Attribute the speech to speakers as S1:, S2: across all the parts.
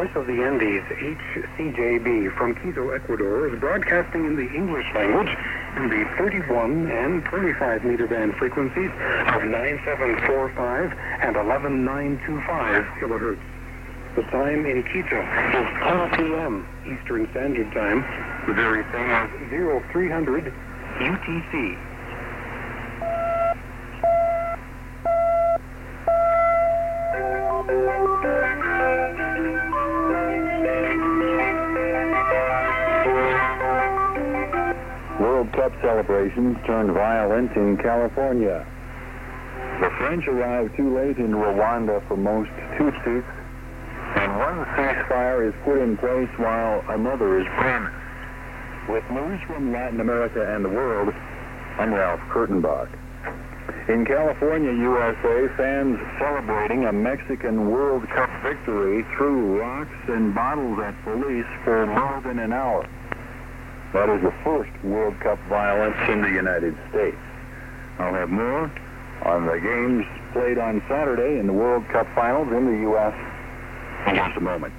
S1: Voice of the Andes, HCJB, from Quito, Ecuador, is broadcasting in the English language in the 31 and 25 meter band frequencies of 9745 and 11925 kilohertz. The time in Quito is 10 p.m. Eastern Standard Time, the very same as 0300 UTC.
S2: World Cup celebrations turned violent in California. The French arrived too late in Rwanda for most Tutsis, and one ceasefire is put in place while another is promised. With news from Latin America and the world, I'm Ralph Kurtenbach. In California, USA, fans celebrating a Mexican World Cup victory threw rocks and bottles at police for more than an hour. That is the first World Cup violence in the United States. I'll have more on the games played on Saturday in the World Cup finals in the U.S. in just a moment.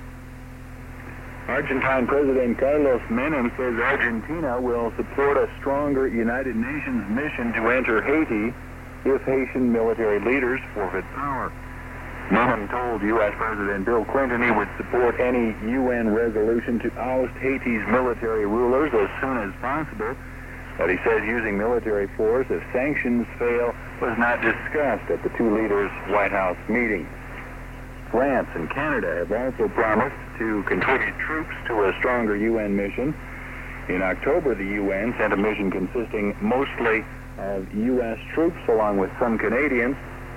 S2: Argentine President Carlos Menem says Argentina will support a stronger United Nations mission to enter Haiti if Haitian military leaders forfeit power. Menem told U.S. President Bill Clinton he would support any UN resolution to oust Haiti's military rulers as soon as possible, but he says using military force if sanctions fail was not discussed at the two leaders' White House meeting. France and Canada have also promised to contribute troops to a stronger UN mission. In October, the UN sent a mission consisting mostly of U.S. troops along with some Canadians.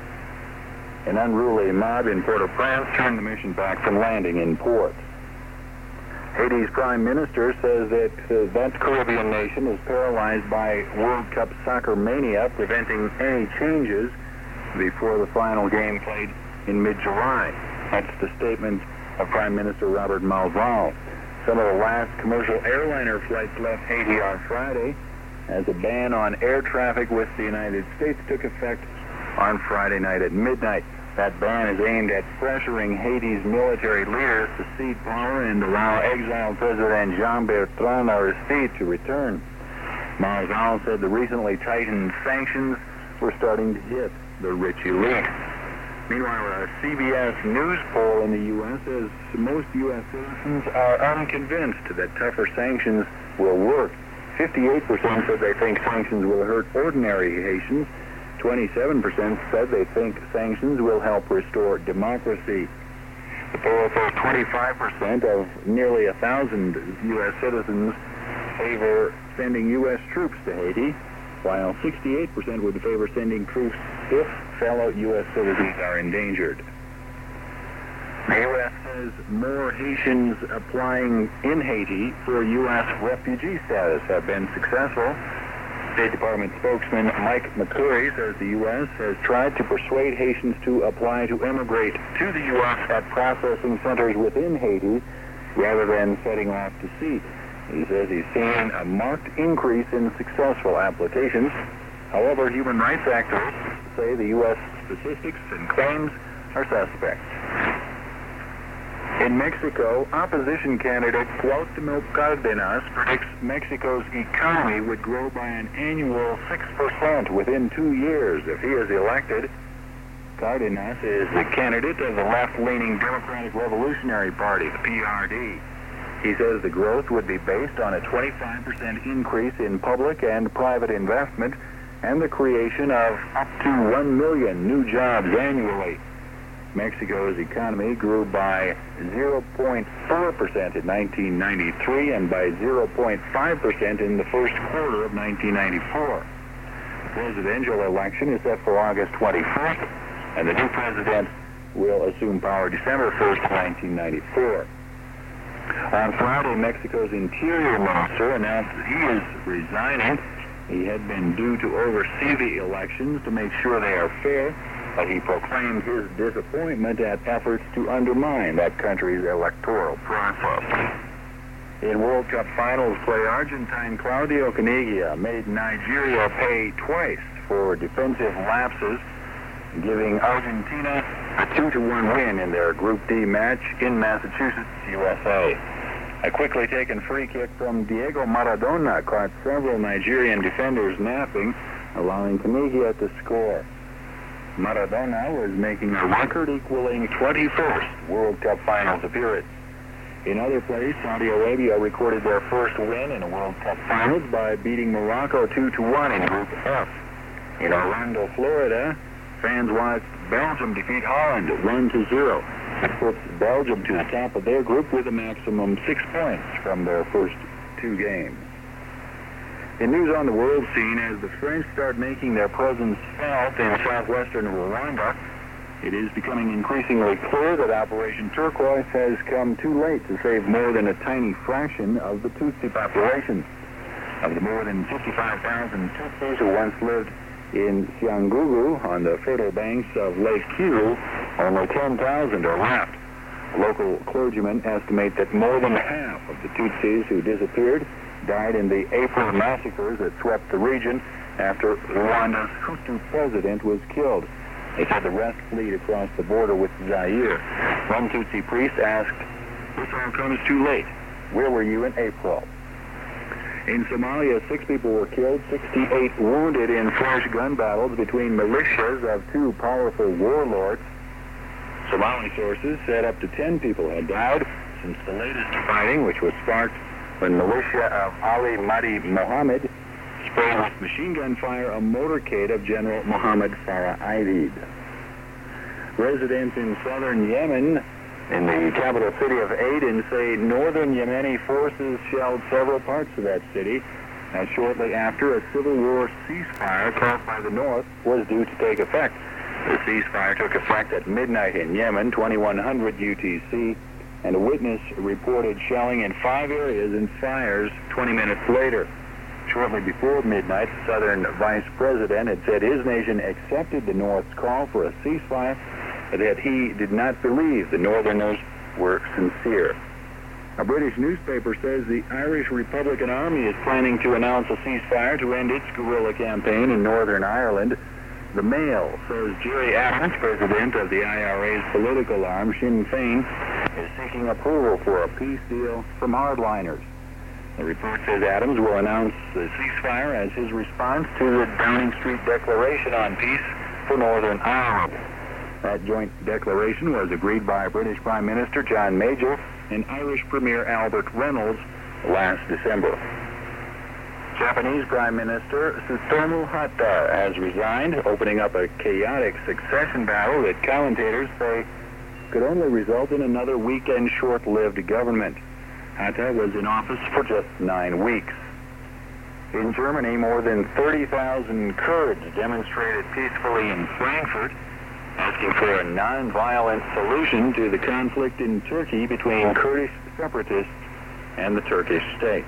S2: An unruly mob in Port-au-Prince turned the mission back from landing in port. Haiti's prime minister says that that Caribbean nation is paralyzed by World Cup soccer mania, preventing any changes before the final game played in mid-July. That's the statement of Prime Minister Robert Malval. Some of the last commercial airliner flights left Haiti on Friday as a ban on air traffic with the United States took effect on Friday night at midnight. That ban is aimed at pressuring Haiti's military leaders to cede power and allow exiled President Jean-Bertrand Aristide to return. Malval said the recently tightened sanctions were starting to hit the rich elite. Meanwhile, a CBS News poll in the U.S. says most U.S. citizens are unconvinced that tougher sanctions will work. 58% said they think sanctions will hurt ordinary Haitians. 27% said they think sanctions will help restore democracy. The poll says 25% of nearly 1,000 U.S. citizens favor sending U.S. troops to Haiti, while 68% would favor sending troops if fellow U.S. citizens are endangered. The U.S. says more Haitians applying in Haiti for U.S. refugee status have been successful. State Department spokesman Mike McCurry says the U.S. has tried to persuade Haitians to apply to immigrate to the U.S. at processing centers within Haiti rather than setting off to sea. He says he's seen a marked increase in successful applications. However, human rights activists say the U.S. statistics and claims are suspect. In Mexico, opposition candidate Cuauhtémoc Cárdenas predicts Mexico's economy would grow by an annual 6% within 2 years if he is elected. Cárdenas is the candidate of the left-leaning Democratic Revolutionary Party, the PRD. He says the growth would be based on a 25% increase in public and private investment and the creation of up to 1 million new jobs annually. Mexico's economy grew by 0.4% in 1993 and by 0.5% in the first quarter of 1994. The presidential election is set for August 21st, and the new president will assume power December 1st, 1994. On Friday, Mexico's Interior Minister announced that he is resigning. He had been due to oversee the elections to make sure they are fair, but he proclaimed his disappointment at efforts to undermine that country's electoral process. In World Cup Finals play, Argentine Claudio Caniggia made Nigeria pay twice for defensive lapses giving Argentina a 2-1 win in their Group D match in Massachusetts, USA. A quickly taken free kick from Diego Maradona caught several Nigerian defenders napping, allowing Tunisia to score. Maradona was making a record-equaling 21st World Cup Finals appearance. In other plays, Saudi Arabia recorded their first win in a World Cup Finals by beating Morocco 2-1 in Group F. In Orlando, Florida, fans watched Belgium defeat Holland 1-0. That puts Belgium to the top of their group with a maximum 6 points from their first 2 games. In news on the world scene, as the French start making their presence felt in southwestern Rwanda, it is becoming increasingly clear that Operation Turquoise has come too late to save more than a tiny fraction of the Tutsi population. Of the more than 55,000 Tutsis who once lived in Cyangugu on the fertile banks of Lake Kivu, only 10,000 are left. Local clergymen estimate that more than half of the Tutsis who disappeared died in the April massacres that swept the region after Rwanda's Hutu president was killed. They said the rest fled across the border with Zaire. One Tutsi priest asked, "This all comes too late. Where were you in April?" In Somalia, 6 people were killed, 68 wounded in flash gun battles between militias of 2 powerful warlords. Somali sources said up to 10 people had died since the latest fighting, which was sparked when militia of Ali Mahdi Mohammed sprayed with machine gun fire a motorcade of General Mohammed Farah Aidid. Residents in southern Yemen, in the capital city of Aden, say northern Yemeni forces shelled several parts of that city, and shortly after a civil war ceasefire called by the North was due to take effect. The ceasefire took effect at midnight in Yemen, 2100 UTC, and a witness reported shelling in 5 areas and fires 20 minutes later. Shortly before midnight, the Southern Vice President had said his nation accepted the North's call for a ceasefire, but that he did not believe the Northerners were sincere. A British newspaper says the Irish Republican Army is planning to announce a ceasefire to end its guerrilla campaign in Northern Ireland. The Mail says Gerry Adams, president of the IRA's political arm, Sinn Féin, is seeking approval for a peace deal from hardliners. The report says Adams will announce the ceasefire as his response to the Downing Street Declaration on Peace for Northern Ireland. That joint declaration was agreed by British Prime Minister John Major and Irish Premier Albert Reynolds last December. Japanese Prime Minister Tsutomu Hata has resigned, opening up a chaotic succession battle that commentators say could only result in another weak and short-lived government. Hata was in office for just 9 weeks. In Germany, more than 30,000 Kurds demonstrated peacefully in Frankfurt, asking for a non-violent solution to the conflict in Turkey between Kurdish separatists and the Turkish state.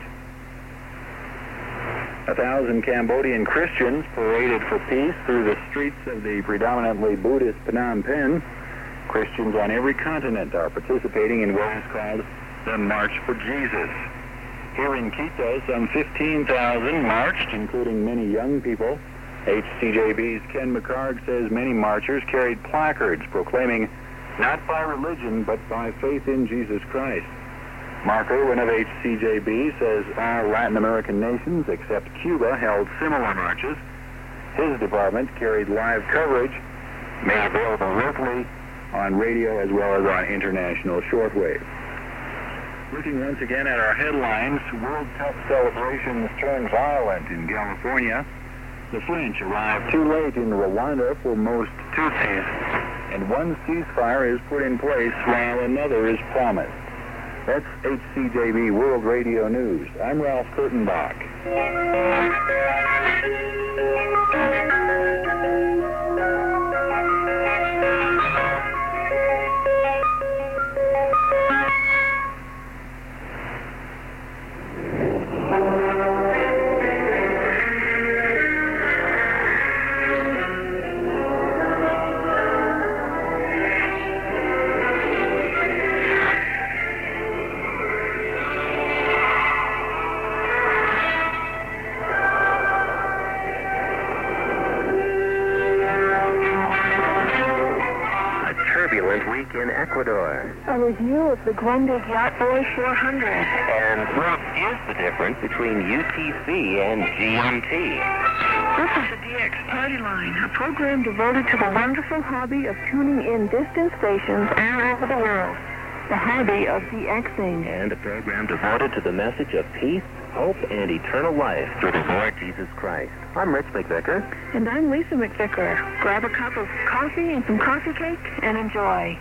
S2: 1,000 Cambodian Christians paraded for peace through the streets of the predominantly Buddhist Phnom Penh. Christians on every continent are participating in what is called the March for Jesus. Here in Quito, some 15,000 marched, including many young people. HCJB's Ken McCarg says many marchers carried placards proclaiming not by religion, but by faith in Jesus Christ. Mark Irwin of HCJB says all Latin American nations except Cuba held similar marches. His department carried live coverage made available locally on radio as well as on international shortwave. Looking once again at our headlines, World Cup celebrations turn violent in California. The French arrived too late in Rwanda for most Tutsis, and one ceasefire is put in place while another is promised. That's HCJB World Radio News. I'm Ralph Kurtenbach.
S3: week in Ecuador.
S4: A review of the Grundig Yacht Boy 400.
S3: And what is the difference between UTC and GMT?
S4: This is the DX Party Line, a program devoted to the wonderful hobby of tuning in distant stations all over the world. The hobby of DXing.
S3: And a program devoted to the message of peace, hope, and eternal life through the Lord Jesus Christ. I'm Rich McVicker.
S4: And I'm Lisa McVicker. Grab a cup of coffee and some coffee cake and enjoy.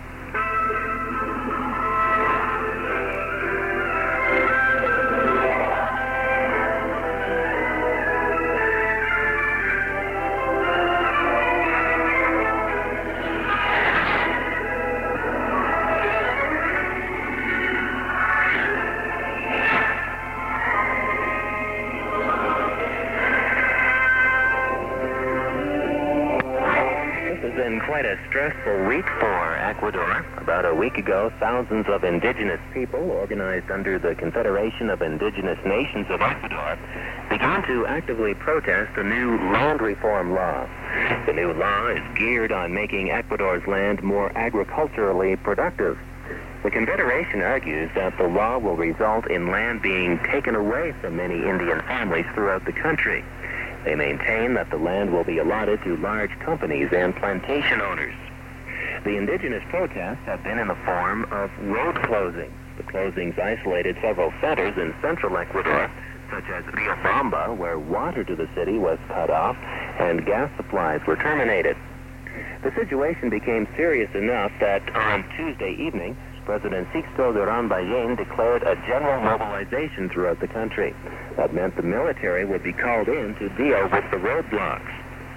S3: Quite a stressful week for Ecuador. About a week ago, thousands of indigenous people, organized under the Confederation of Indigenous Nations of Ecuador, began to actively protest a new land reform law. The new law is geared on making Ecuador's land more agriculturally productive. The Confederation argues that the law will result in land being taken away from many Indian families throughout the country. They maintain that the land will be allotted to large companies and plantation owners. The indigenous protests have been in the form of road closings. The closings isolated several centers in central Ecuador, such as Riobamba, where water to the city was cut off and gas supplies were terminated. The situation became serious enough that on Tuesday evening, President Sixto Durán Ballén declared a general mobilization throughout the country. That meant the military would be called in to deal with the roadblocks.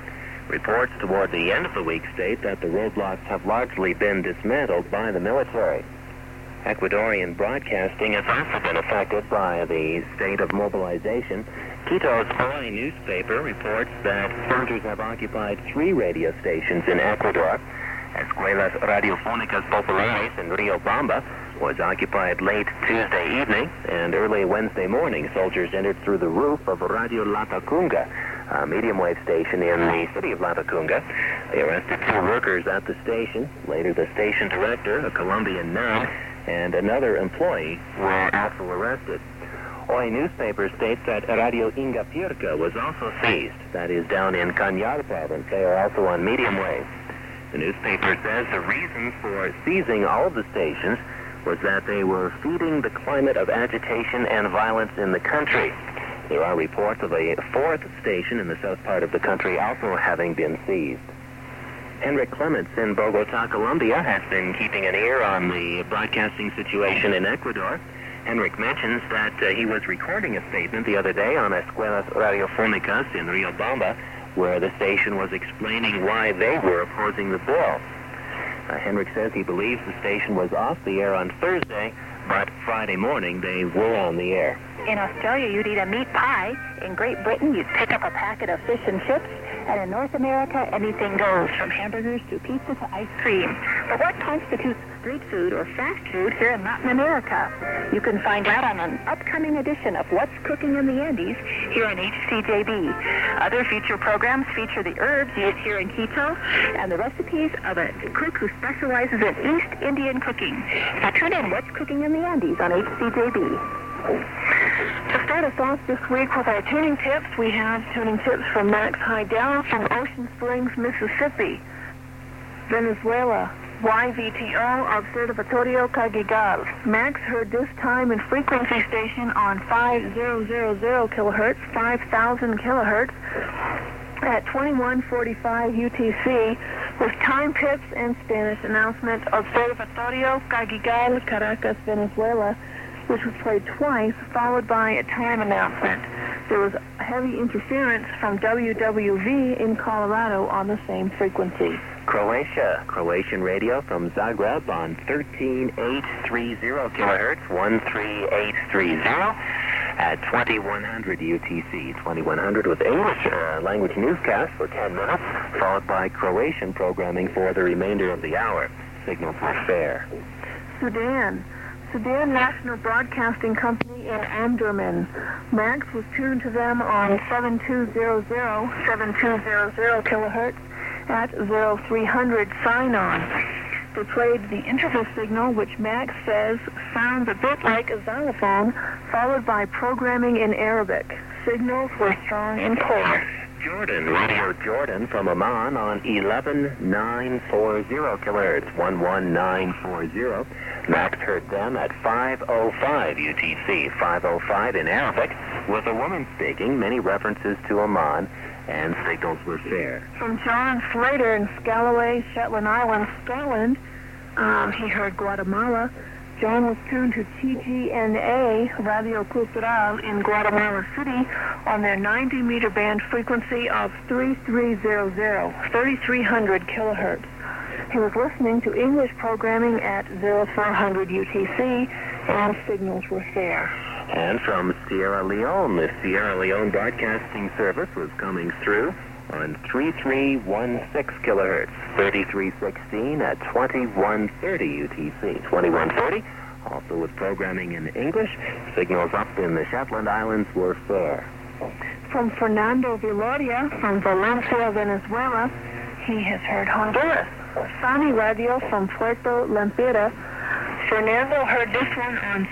S3: Reports toward the end of the week state that the roadblocks have largely been dismantled by the military. Ecuadorian broadcasting has also been affected by the state of mobilization. Quito's Hoy newspaper reports that soldiers have occupied 3 radio stations in Ecuador. Escuelas Radiofónicas Populares in Riobamba was occupied late Tuesday evening, and early Wednesday morning, soldiers entered through the roof of Radio Latacunga, a medium-wave station in the city of Latacunga. They arrested 2 workers at the station. Later, the station director, a Colombian nun, and another employee were also arrested. Hoy newspaper states that Radio Ingapirca was also seized. That is down in Cañar province. They are also on medium wave. The newspaper says the reason for seizing all of the stations was that they were feeding the climate of agitation and violence in the country. There are reports of a 4th station in the south part of the country also having been seized. Henrik Clements in Bogota, Colombia, has been keeping an ear on the broadcasting situation in Ecuador. Henrik mentions that he was recording a statement the other day on Escuelas Radiofónicas in Riobamba, where the station was explaining why they were opposing the bill. Henrik says he believes the station was off the air on Thursday, but Friday morning they were on the air.
S4: In Australia, you'd eat a meat pie. In Great Britain, you'd pick up a packet of fish and chips. And in North America, anything goes, from hamburgers to pizza to ice cream. But what constitutes street food or fast food here in Latin America? You can find out on an upcoming edition of What's Cooking in the Andes here on HCJB. Other feature programs feature the herbs used here in Quito and the recipes of a cook who specializes in East Indian cooking. Now tune in What's Cooking in the Andes on HCJB. To start us off this week with our tuning tips, we have tuning tips from Max Heidel from Ocean Springs, Mississippi. Venezuela, YVTO Observatorio Cagigal. Max heard this time and frequency station on 5000 kilohertz, 5000 kilohertz at 21:45 UTC with time tips and Spanish announcement. Observatorio Cagigal, Caracas, Venezuela, which was played twice, followed by a time announcement. There was heavy interference from WWV in Colorado on the same frequency.
S3: Croatia, Croatian radio from Zagreb on 13830 kilohertz, 13830 at 2100 UTC. 2100 with English language newscast for 10 minutes, followed by Croatian programming for the remainder of the hour. Signal for fair.
S4: Sudan National Broadcasting Company in Omdurman. Max was tuned to them on 7200 kilohertz at 0300 sign-on. They played the interval signal, which Max says sounds a bit like a xylophone, followed by programming in Arabic. Signals were strong and clear.
S3: Jordan, Radio Jordan from Amman on 11940 kilohertz, 11940. Max heard them at 5:05 UTC, 5:05 in Arabic, with a woman speaking, many references to Amman, and signals were fair.
S4: From John Slater in Scalloway, Shetland Islands, Scotland, he heard Guatemala. John was tuned to TGNA, Radio Cultural, in Guatemala City on their 90-meter band frequency of 3300 kilohertz. He was listening to English programming at 0400 UTC, and signals were fair.
S3: And from Sierra Leone, the Sierra Leone Broadcasting Service was coming through on 3316 kilohertz, 3316 at 2130 UTC, 2130. Also with programming in English, signals up in the Shetland Islands were fair.
S4: From Fernando Viloria from Valencia, Venezuela, he has heard Honduras. Sani Radio from Puerto Lempira. Fernando heard this one on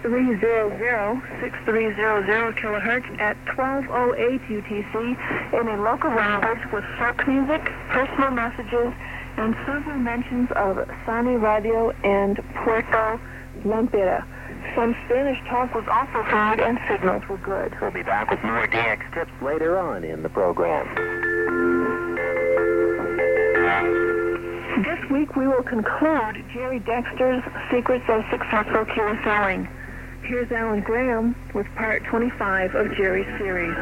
S4: 6300 kilohertz at 1208 UTC in a local language with folk music, personal messages, and several mentions of Sani Radio and Puerto Lempira. Some Spanish talk was also heard, and signals were good.
S3: We'll be back with more DX tips later on in the program.
S4: This week we will conclude Jerry Dexter's Secrets of Successful QSLing. Here's Alan Graham with part 25 of Jerry's series.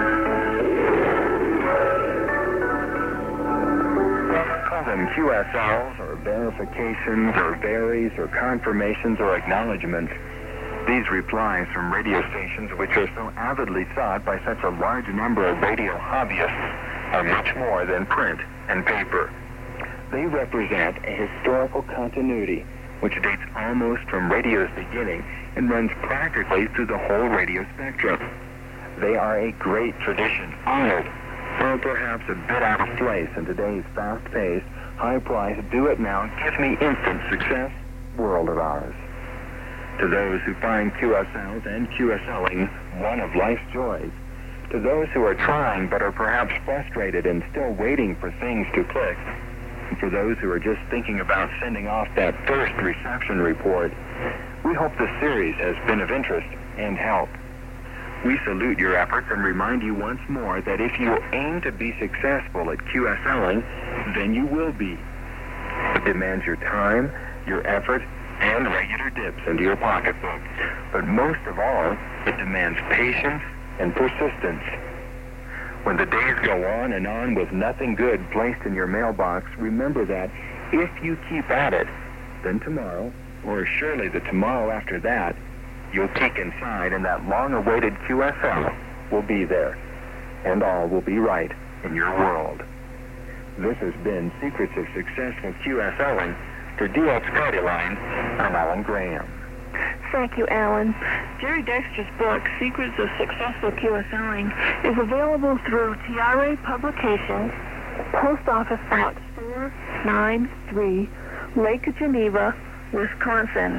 S2: Call them QSLs or verifications or varies or confirmations or acknowledgments. These replies from radio stations, which are so avidly sought by such a large number of radio hobbyists, are much more than print and paper. They represent a historical continuity which dates almost from radio's beginning and runs practically through the whole radio spectrum. They are a great tradition, honored, or perhaps a bit out of place in today's fast-paced, high-priced, do-it-now, give-me-instant success world of ours. To those who find QSLs and QSLing one of life's joys, to those who are trying but are perhaps frustrated and still waiting for things to click, and for those who are just thinking about sending off that first reception report, we hope the series has been of interest and help. We salute your efforts and remind you once more that if you aim to be successful at QSLing, then you will be. It demands your time, your effort, and regular dips into your pocketbook. But most of all, it demands patience and persistence. When the days go on and on with nothing good placed in your mailbox, remember that if you keep at it, then tomorrow, or surely the tomorrow after that, you'll peek inside and that long-awaited QSL will be there. And all will be right in your world. This has been Secrets of Successful QSLing. For DX Party Line, I'm Alan Graham.
S4: Thank you, Alan. Jerry Dexter's book, Secrets of Successful QSLing, is available through Tiare Publications, Post Office Box 493, Lake Geneva, Wisconsin,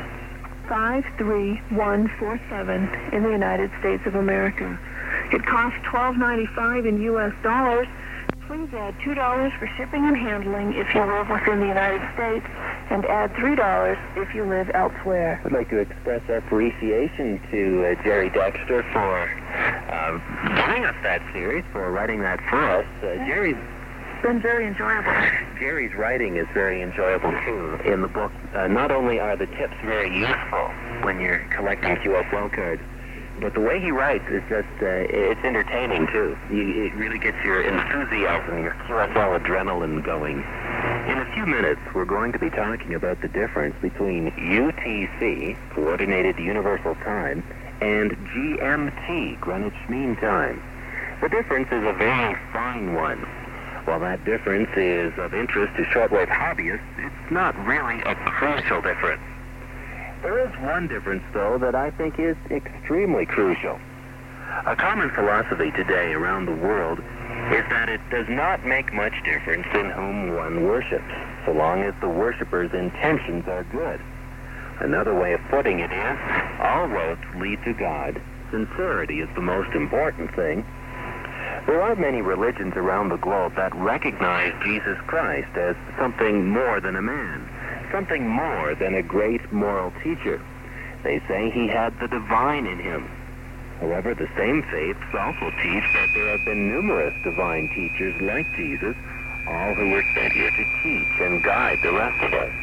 S4: 53147 in the United States of America. It costs $12.95 in U.S. dollars. Please add $2 for shipping and handling if you live within the United States, and add $3 if you live elsewhere.
S3: I'd like to express our appreciation to Jerry Dexter for giving us that series, for writing that for us. Jerry's
S4: been very enjoyable.
S3: Jerry's writing is very enjoyable, too. In the book, not only are the tips very useful when you're collecting QSL cards, but the way he writes is just, it's entertaining, too. It really gets your enthusiasm, your QSL adrenaline going. In a few minutes, we're going to be talking about the difference between UTC, Coordinated Universal Time, and GMT, Greenwich Mean Time. The difference is a very fine one. While that difference is of interest to shortwave hobbyists, it's not really a crucial difference. There is one difference, though, that I think is extremely crucial. A common philosophy today around the world is that it does not make much difference in whom one worships, so long as the worshiper's intentions are good. Another way of putting it is, all roads lead to God. Sincerity is the most important thing. There are many religions around the globe that recognize Jesus Christ as something more than a man, something more than a great moral teacher. They say he had the divine in him. However, the same faiths also teach that there have been numerous divine teachers like Jesus, all who were sent here to teach and guide the rest of us.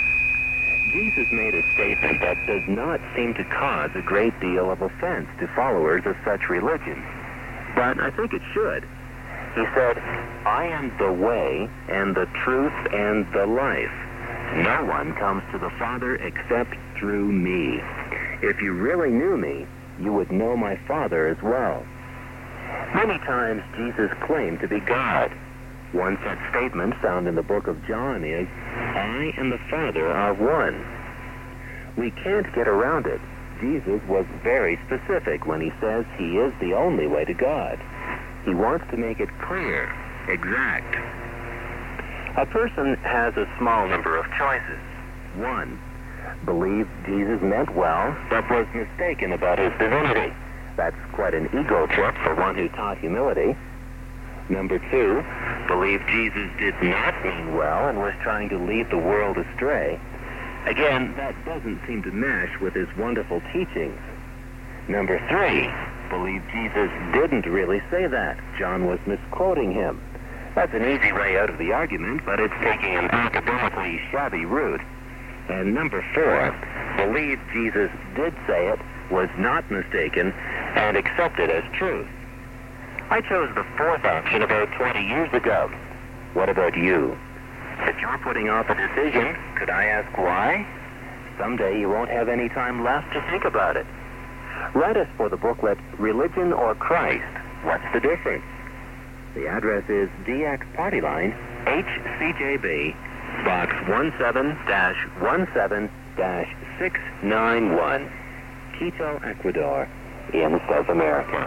S3: Jesus made a statement that does not seem to cause a great deal of offense to followers of such religions, but I think it should. He said, "I am the way and the truth and the life. No one comes to the Father except through me. If you really knew me, you would know my Father as well." Many times Jesus claimed to be God. One such statement found in the book of John is, "I and the Father are one." We can't get around it. Jesus was very specific when he says he is the only way to God. He wants to make it clear, exact. A person has a small number of choices. 1. Believe Jesus meant well, but was mistaken about his divinity. That's quite an ego trip for one who taught humility. Number 2, believe Jesus did not mean well and was trying to lead the world astray. Again, that doesn't seem to mesh with his wonderful teachings. Number 3, believe Jesus didn't really say that. John was misquoting him. That's an easy way out of the argument, but it's taking an academically shabby route. And number 4, believe Jesus did say it, was not mistaken, and accept it as truth. I chose the 4th option about 20 years ago. What about you? If you're putting off a decision, could I ask why? Someday you won't have any time left to think about it. Write us for the booklet, Religion or Christ? What's the difference? The address is DX Party Line, HCJB, Box 17-17-691, Quito, Ecuador, in South America.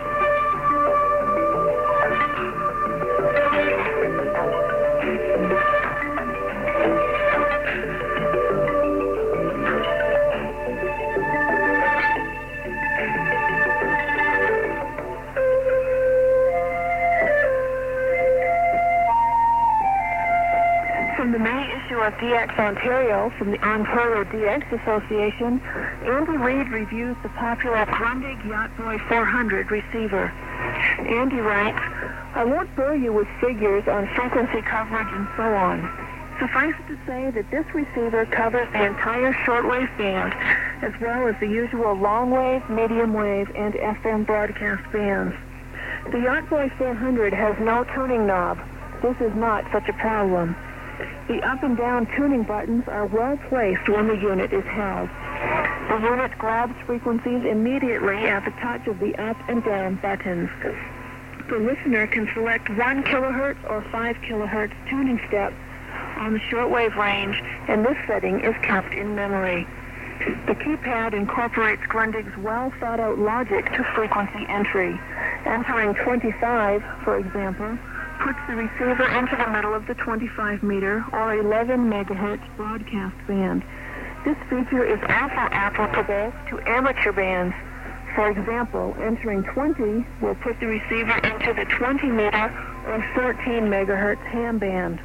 S4: From the May issue of DX Ontario, from the Ontario DX Association, Andy Reid reviews the popular Grundig Yacht Boy 400 receiver. Andy writes, "I won't bore you with figures on frequency coverage and so on. Suffice it to say that this receiver covers the entire shortwave band, as well as the usual long wave, medium wave, and FM broadcast bands. The Yacht Boy 400 has no tuning knob. This is not such a problem. The up and down tuning buttons are well placed when the unit is held. The unit grabs frequencies immediately at the touch of the up and down buttons. The listener can select 1 kilohertz or 5 kilohertz tuning steps on the shortwave range, and this setting is kept in memory. The keypad incorporates Grundig's well-thought-out logic to frequency entry. Entering 25, for example, puts the receiver into the middle of the 25-meter or 11 megahertz broadcast band. This feature is also applicable to amateur bands. For example, entering 20 will put the receiver into the 20-meter or 13 megahertz ham band.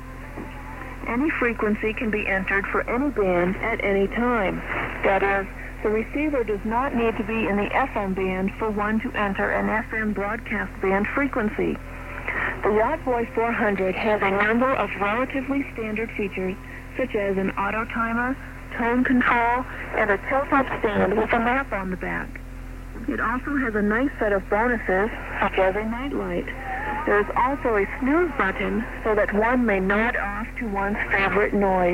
S4: Any frequency can be entered for any band at any time. That is, the receiver does not need to be in the FM band for one to enter an FM broadcast band frequency. The Yacht Boy 400 has a number of relatively standard features, such as an auto timer, tone control, and a tilt-up stand with a map on the back. It also has a nice set of bonuses, such as a nightlight. There is also a snooze button so that one may nod off to one's favorite noise.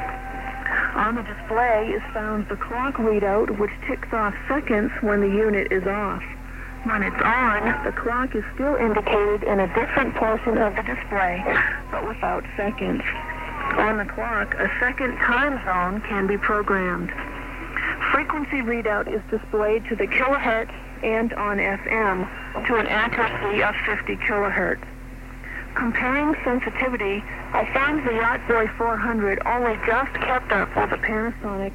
S4: On the display is found the clock readout, which ticks off seconds when the unit is off. When it's on, the clock is still indicated in a different portion of the display, but without seconds. On the clock, a second time zone can be programmed. Frequency readout is displayed to the kilohertz and on FM to an accuracy of 50 kilohertz. Comparing sensitivity, I found the Yacht Boy 400 only just kept up with the Panasonic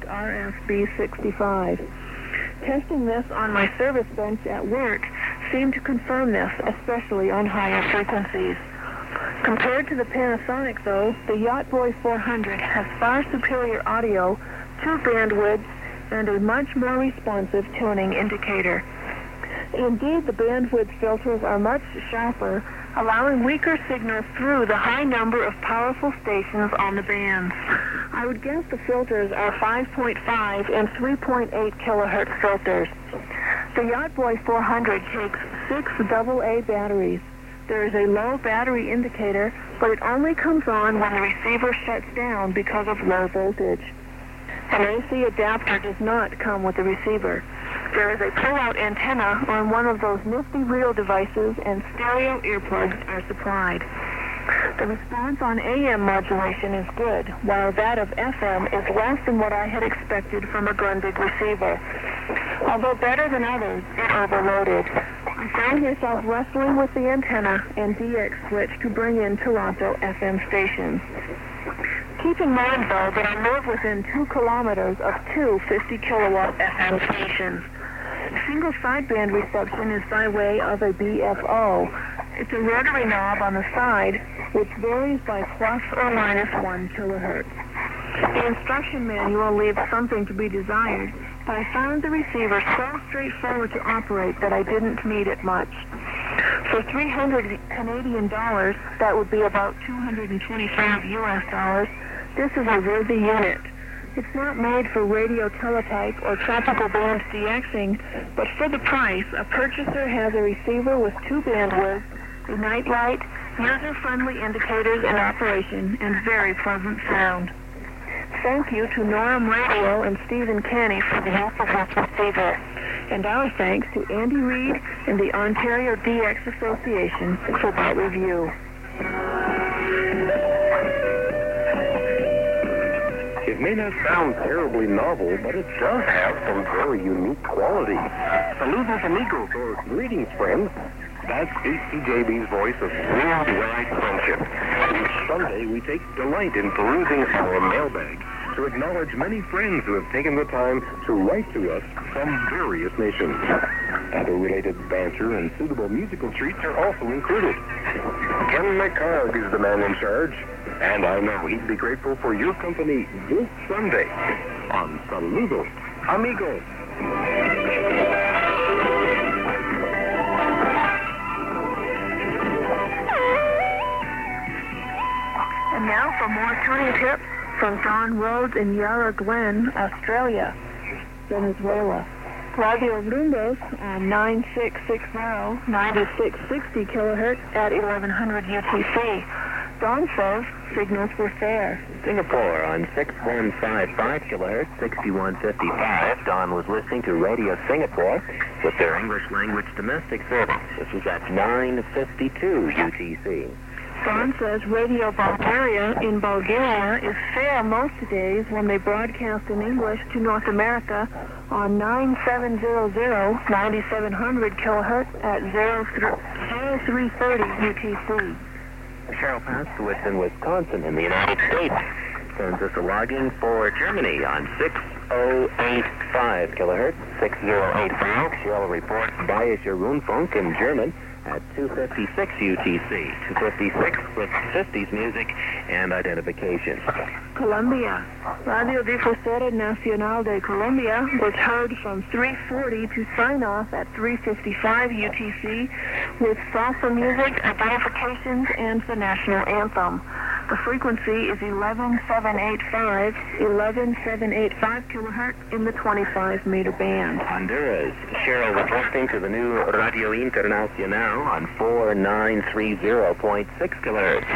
S4: RFB65. Testing this on my service bench at work seemed to confirm this, especially on higher frequencies. Compared to the Panasonic, though, the Yacht Boy 400 has far superior audio, 2 bandwidths, and a much more responsive tuning indicator. Indeed, the bandwidth filters are much sharper, allowing weaker signals through the high number of powerful stations on the bands. I would guess the filters are 5.5 and 3.8 kilohertz filters. The Yacht Boy 400 takes 6 AA batteries. There is a low battery indicator, but it only comes on when the receiver shuts down because of low voltage. An AC adapter does not come with the receiver. There is a pull-out antenna on one of those nifty reel devices, and stereo earplugs are supplied. The response on AM modulation is good, while that of FM is less than what I had expected from a Grundig receiver. Although better than others, it overloaded. I found myself wrestling with the antenna and DX switch to bring in Toronto FM stations. Keep in mind, though, that I live within 2 kilometers of 2 50-kilowatt FM stations. Single sideband reception is by way of a BFO. It's a rotary knob on the side, which varies by plus or minus 1 kilohertz. The instruction manual leaves something to be desired, but I found the receiver so straightforward to operate that I didn't need it much. For $300 Canadian dollars, that would be about 225 US dollars, this is a worthy unit. It's not made for radio teletype or tropical band DXing, but for the price, a purchaser has a receiver with 2 bandwidths, a night light, user-friendly indicators in operation, and very pleasant sound. Thank you to Norham Radio and Stephen Canny for the use of this receiver. And our thanks to Andy Reid and the Ontario DX Association for that review.
S1: It may not sound terribly novel, but it does have some very unique qualities. Saludos amigos, or greetings, friends. That's CJB's voice of worldwide friendship. Each Sunday, we take delight in perusing our mailbag to acknowledge many friends who have taken the time to write to us from various nations. Other related banter and suitable musical treats are also included. Ken McCarg is the man in charge, and I know he'd be grateful for your company this Sunday on Saludos Amigos.
S4: And now for more tuning tips from Don Rhodes in Yarra Glen, Australia, Venezuela. Radio Rumbos on 9660, 9660 kilohertz at 1100 UTC. Don says signals were fair.
S3: Singapore on 6155 kilohertz, 6155. Don was listening to Radio Singapore with their English language domestic service. This was at 952 UTC.
S4: Don says Radio Bulgaria in Bulgaria is fair most days when they broadcast in English to North America on 9700, 9700 kilohertz at 0330 UTC.
S3: Cheryl Paskowitz in Wisconsin in the United States sends us a logging for Germany on 6085 kilohertz, 6085. Cheryl reports Bayerischer Rundfunk in German at 256 UTC, 256 with 50s music and identification.
S4: Colombia. Radio Difusora Nacional de Colombia was heard from 340 to sign off at 355 UTC with salsa music, identifications, and the national anthem. The frequency is 11785, 11785 kilohertz in the 25 meter band.
S3: Honduras. Cheryl was listening to the new Radio Internacional on 4930.6 kilohertz,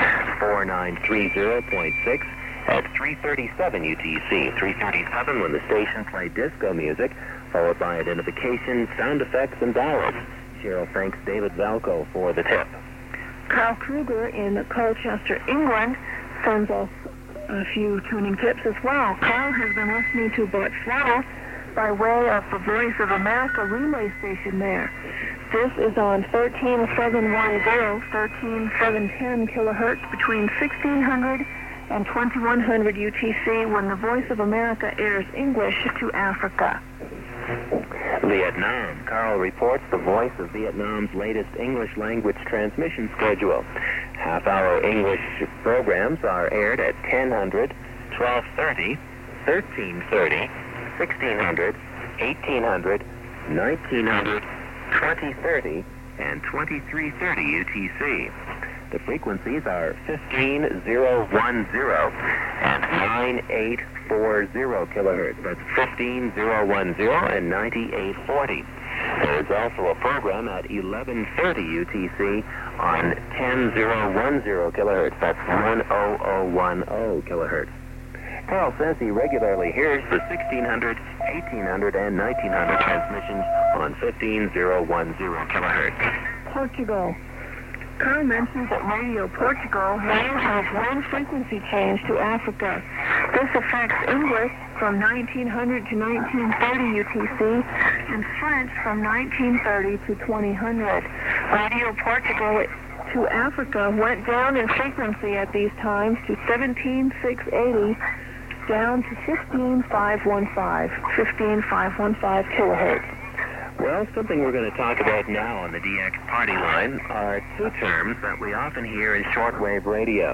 S3: 4930.6 at 337 UTC, 337 when the station played disco music, followed by identification, sound effects, and dials. Cheryl thanks David Valco for the tip.
S4: Carl Kruger in Colchester, England, sends us a few tuning tips as well. Carl has been listening to Botswana by way of the Voice of America relay station there. This is on 13710, 13710 kilohertz between 1600 and 2100 UTC when the Voice of America airs English to Africa.
S3: Vietnam. Carl reports the Voice of Vietnam's latest English language transmission schedule. Half-hour English programs are aired at 1000, 1230, 1330, 1600, 1800, 1900, 2030, and 2330 UTC. The frequencies are 15010 and 9840 kilohertz. That's 15010 and 9840. There is also a program at 1130 UTC on 10010 kilohertz. That's 10010 kilohertz. Carl says he regularly hears the 1600, 1800, and 1900 transmissions on 15010 kilohertz.
S4: Portugal. Carl mentions that Radio Portugal now has one frequency change to Africa. This affects English from 1900 to 1930 UTC and French from 1930 to 2000. Radio Portugal to Africa went down in frequency at these times to 17680, down to 15515 kilohertz.
S3: Well, something we're going to talk about now on the DX Party Line are two terms that we often hear in shortwave radio,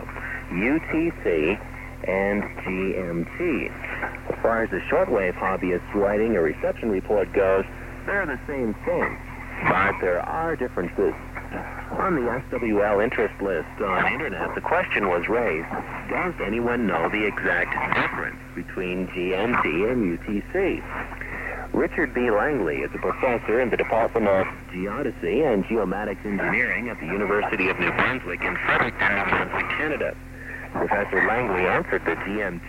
S3: UTC and GMT. As far as the shortwave hobbyist writing a reception report goes, they're the same thing, but there are differences. On the SWL interest list on Internet, the question was raised, does anyone know the exact difference between GMT and UTC? Richard B. Langley is a professor in the Department of Geodesy and Geomatics Engineering at the University of New Brunswick in Fredericton, New Brunswick, Canada. Professor Langley answered the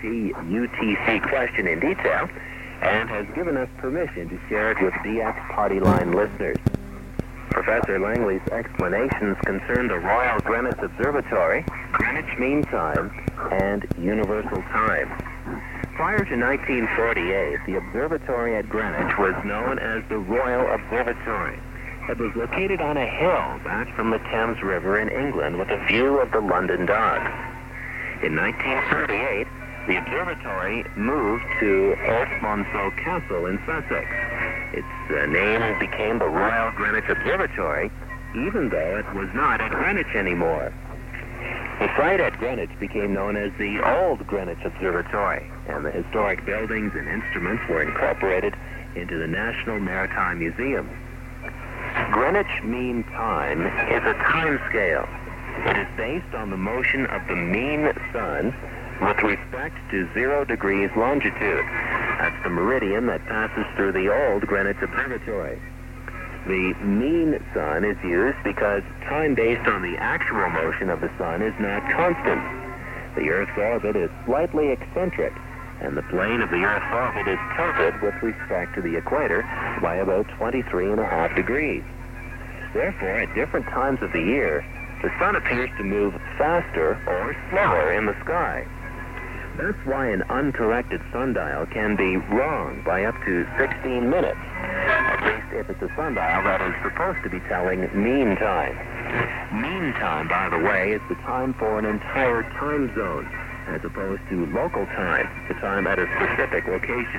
S3: GMT-UTC question in detail and has given us permission to share it with DX Party Line listeners. Professor Langley's explanations concern the Royal Greenwich Observatory, Greenwich Mean Time, and Universal Time. Prior to 1948, the observatory at Greenwich was known as the Royal Observatory. It was located on a hill back from the Thames River in England with a view of the London Docks. In 1938, the observatory moved to Ormsmonceau Castle in Sussex. Its name became the Royal Greenwich Observatory, even though it was not at Greenwich anymore. The site at Greenwich became known as the Old Greenwich Observatory, and the historic buildings and instruments were incorporated into the National Maritime Museum. Greenwich Mean Time is a time scale. It is based on the motion of the mean sun with respect to 0 degrees longitude. That's the meridian that passes through the Old Greenwich Observatory. The mean sun is used because time based on the actual motion of the sun is not constant. The Earth's orbit is slightly eccentric, and the plane of the Earth's orbit is tilted with respect to the equator by about 23.5 degrees. Therefore, at different times of the year, the sun appears to move faster or slower in the sky. That's why an uncorrected sundial can be wrong by up to 16 minutes, at least if it's a sundial that is supposed to be telling mean time. Mean time, by the way, is the time for an entire time zone, as opposed to local time, the time at a specific location.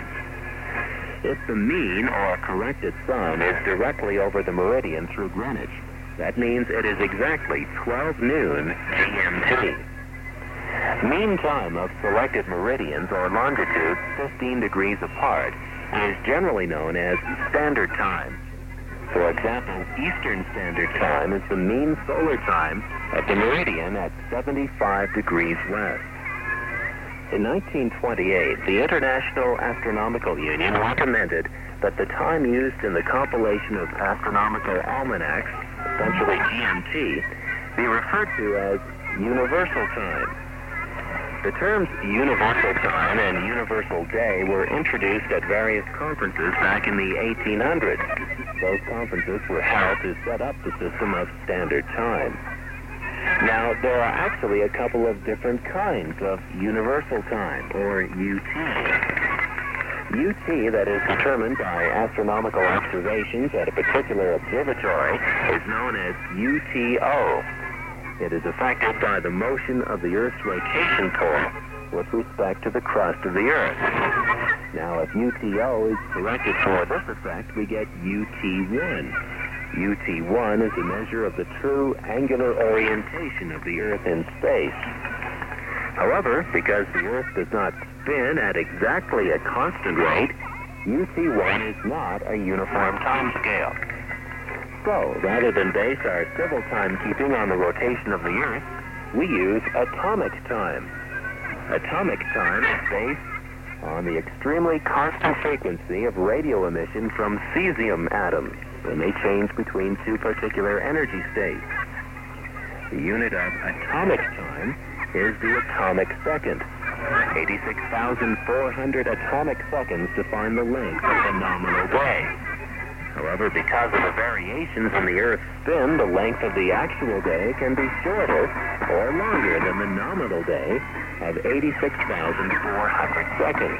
S3: If the mean or corrected sun is directly over the meridian through Greenwich, that means it is exactly 12 noon GMT. Mean time of selected meridians or longitudes 15 degrees apart is generally known as standard time. For example, Eastern Standard Time is the mean solar time of the meridian at 75 degrees west. In 1928, the International Astronomical Union recommended that the time used in the compilation of astronomical almanacs, essentially GMT, be referred to as universal time. The terms universal time and universal day were introduced at various conferences back in the 1800s. Those conferences were held to set up the system of standard time. Now, there are actually a couple of different kinds of universal time, or UT. UT that is determined by astronomical observations at a particular observatory is known as UTO. It is affected by the motion of the Earth's rotation pole with respect to the crust of the Earth. Now, if UTO is corrected for this effect, we get UT1. UT1 is a measure of the true angular orientation of the Earth in space. However, because the Earth does not spin at exactly a constant rate, UT1 is not a uniform time scale. So, rather than base our civil timekeeping on the rotation of the Earth, we use atomic time. Atomic time is based on the extremely constant frequency of radio emission from cesium atoms when they change between two particular energy states. The unit of atomic time is the atomic second. 86,400 atomic seconds define the length of the nominal day. However, because of the variations in the Earth's spin, the length of the actual day can be shorter or longer than the nominal day of 86,400 seconds.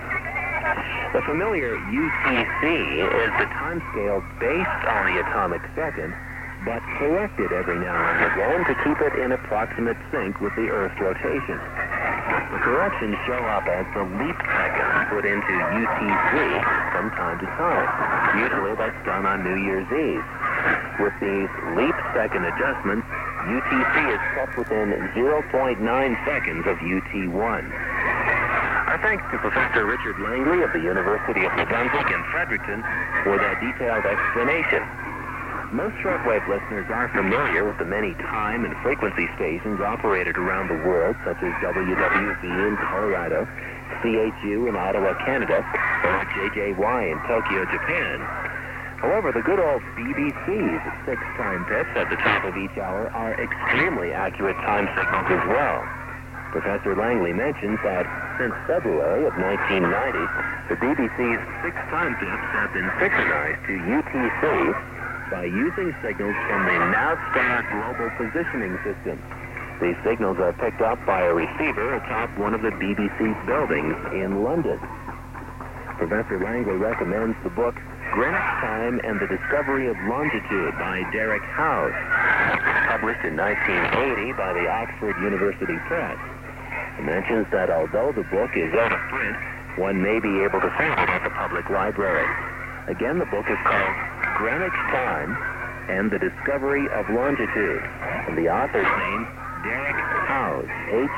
S3: The familiar UTC is the time scale based on the atomic second, but corrected every now and again to keep it in approximate sync with the Earth's rotation. The corrections show up as the leap seconds put into UTC from time to time. Usually that's done on New Year's Eve. With these leap second adjustments, UTC is kept within 0.9 seconds of UT1. Our thanks to Professor Richard Langley of the University of New Brunswick in Fredericton for that detailed explanation. Most shortwave listeners are familiar with the many time and frequency stations operated around the world, such as WWV in Colorado, CHU in Ottawa, Canada, or JJY in Tokyo, Japan. However, the good old BBC's 6 time pips at the top of each hour are extremely accurate time signals as well. Professor Langley mentions that since February of 1990, the BBC's 6 time pips have been synchronized to UTC by using signals from the Navstar Global Positioning System. These signals are picked up by a receiver atop one of the BBC's buildings in London. Professor Langley recommends the book Greenwich Time and the Discovery of Longitude by Derek House, published in 1980 by the Oxford University Press. He mentions that although the book is out of print, one may be able to find it at the public library. Again, the book is called Greenwich Time and the Discovery of Longitude, and the author's name, Derek Howse,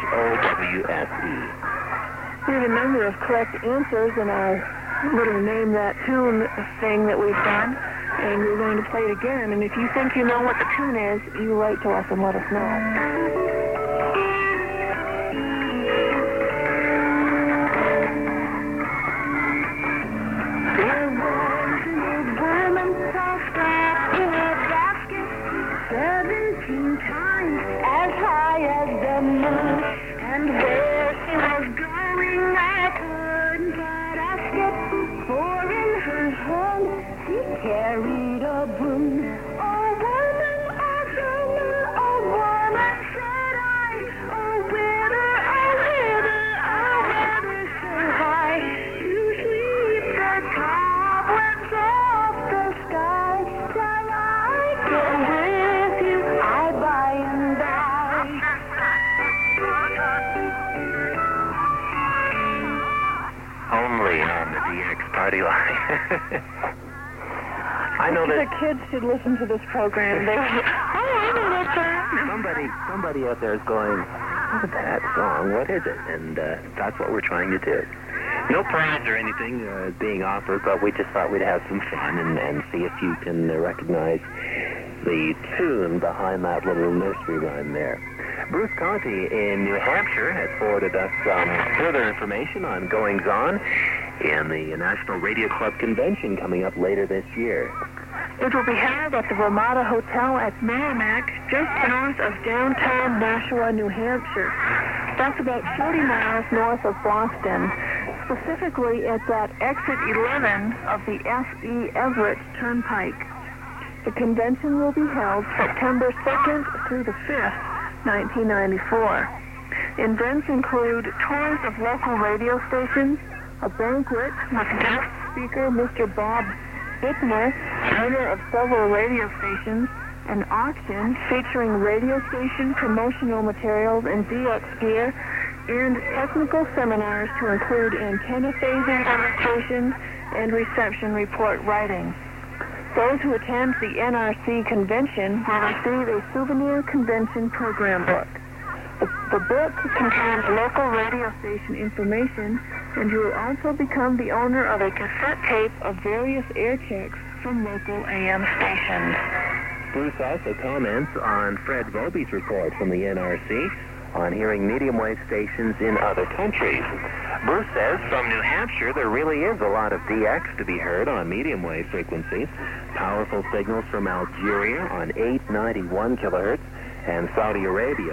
S3: Howse.
S5: We have a number of correct answers in our little Name That Tune thing that we've done, and we're going to play it again. And if you think you know what the tune is, you write to us and let us know.
S6: Carried a broom, a woman, a woman, a woman, said I, a whither, said I, to sweep the cobwebs off the sky, till I go with you, I by and by.
S3: Only on the DX party line. I know that
S5: the kids should listen to this program. They would, I know that song.
S3: Somebody out there is going, "What is that song? What is it?" And that's what we're trying to do. No prize or anything being offered, but we just thought we'd have some fun and see if you can recognize the tune behind that little nursery rhyme there. Bruce Conti in New Hampshire has forwarded us some further information on goings-on in the National Radio Club Convention coming up later this year.
S5: It will be held at the Ramada Hotel at Merrimack, just north of downtown Nashua, New Hampshire. That's about 40 miles north of Boston. Specifically, it's at exit 11 of the F.E. Everett Turnpike. The convention will be held September 2nd through the 5th, 1994. Events include tours of local radio stations, a banquet with guest speaker Mr. Bob Bittner, owner of several radio stations, an auction featuring radio station promotional materials and DX gear, and technical seminars to include antenna phasing demonstrations and reception report writing. Those who attend the NRC convention will receive a souvenir convention program book. The book contains local radio station information, and you will also become the owner of a cassette tape of various air checks from local AM stations.
S3: Bruce also comments on Fred Vobie's report from the NRC on hearing medium wave stations in other countries. Bruce says from New Hampshire there really is a lot of DX to be heard on medium wave frequencies. Powerful signals from Algeria on 891 kilohertz and Saudi Arabia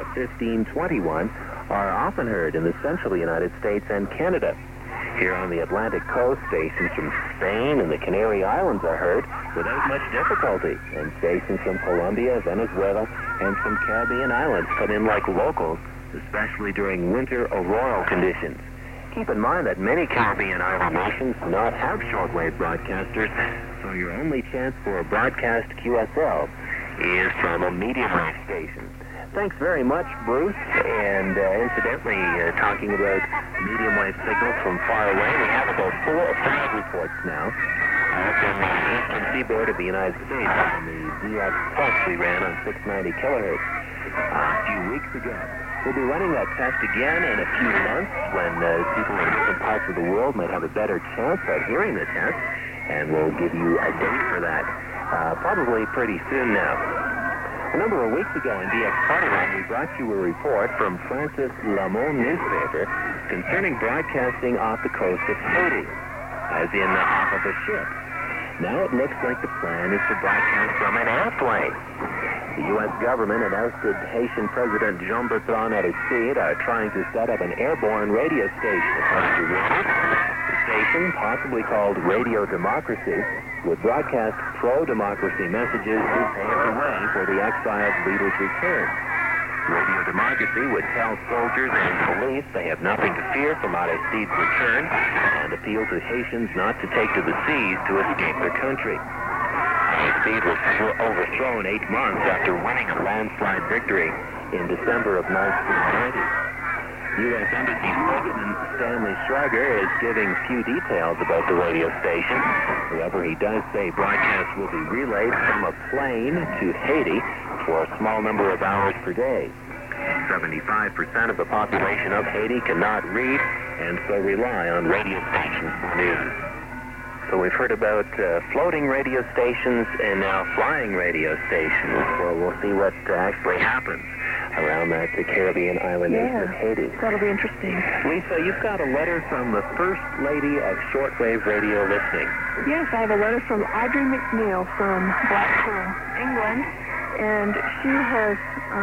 S3: 1521 are often heard in the central United States and Canada. Here on the Atlantic coast, stations from Spain and the Canary Islands are heard without much difficulty, and stations from Colombia, Venezuela, and some Caribbean islands come in like locals, especially during winter auroral conditions. Keep in mind that many Caribbean island nations do not have shortwave broadcasters, so your only chance for a broadcast QSL is from a medium wave station. Thanks very much, Bruce. And incidentally, talking about medium wave signals from far away, we have about 4 or 5 reports now from the eastern seaboard of the United States on the DX Plus we ran on 690 kilohertz a few weeks ago. We'll be running that test again in a few months when people in different parts of the world might have a better chance at hearing the test, and we'll give you a date for that probably pretty soon now. A number of weeks ago in DX Partyline, we brought you a report from Francis Lamont newspaper concerning broadcasting off the coast of Haiti, as in off of a ship. Now it looks like the plan is to broadcast from an airplane. The U.S. government and ousted Haitian President Jean-Bertrand Aristide are trying to set up an airborne radio station according to rumors. The station, possibly called Radio Democracy, would broadcast pro-democracy messages to pave the way for the exiled leader's return. Radio Democracy would tell soldiers and police they have nothing to fear from Aristide's return and appeal to Haitians not to take to the seas to escape their country. Aristide was overthrown 8 months after winning a landslide victory in December of 1990. U.S. Embassy spokesman Stanley Schrager is giving few details about the radio station. However, he does say broadcasts will be relayed from a plane to Haiti for a small number of hours per day. 75% of the population of Haiti cannot read and so rely on radio stations for news. So we've heard about floating radio stations and now flying radio stations. Well, we'll see what actually happens around that Caribbean island nation of Haiti.
S5: That'll be interesting.
S3: Lisa, you've got a letter from the First Lady of Shortwave Radio Listening.
S5: Yes, I have a letter from Audrey McNeil from Blackpool, England, and she has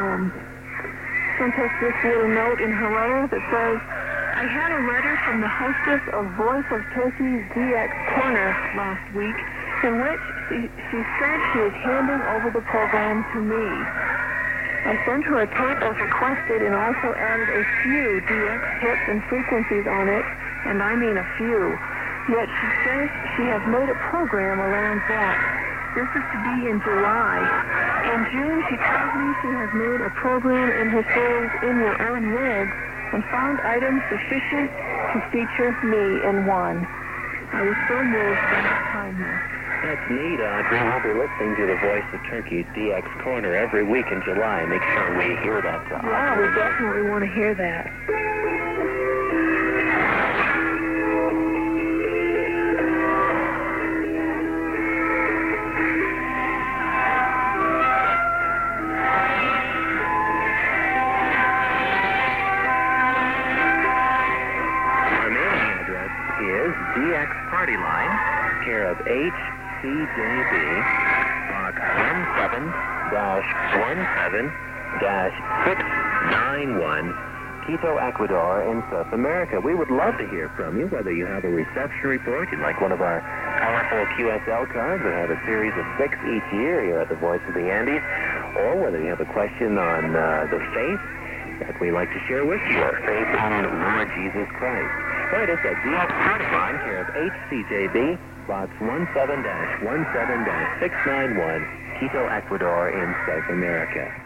S5: sent us this little note in her letter that says, I had a letter from the hostess of Voice of Turkey's DX Corner last week in which she said she was handing over the program to me. I sent her a tape as requested and also added a few DX hits and frequencies on it, and I mean a few. Yet she says she has made a program around that. This is to be in July. In June, she tells me she has made a program in her series In Your Own Words and found items sufficient to feature me in one. I was so moved by that kindness.
S3: That's neat, Audrey. We'll be listening to the Voice of Turkey's DX Corner every week in July. Make sure we hear that.
S5: Yeah, we definitely want to hear that.
S3: Our mailing address is DX Party Line, care of HCJB, Box 17-17-691, Quito, Ecuador, in South America. We would love to hear from you, whether you have a reception report, you'd like one of our colorful QSL cards that have a series of 6 each year here at the Voice of the Andes, or whether you have a question on the faith that we'd like to share with you, our faith in Lord Jesus Christ. Curtis at DX31, care of HCJB, box 17-17-691, Quito, Ecuador in South America.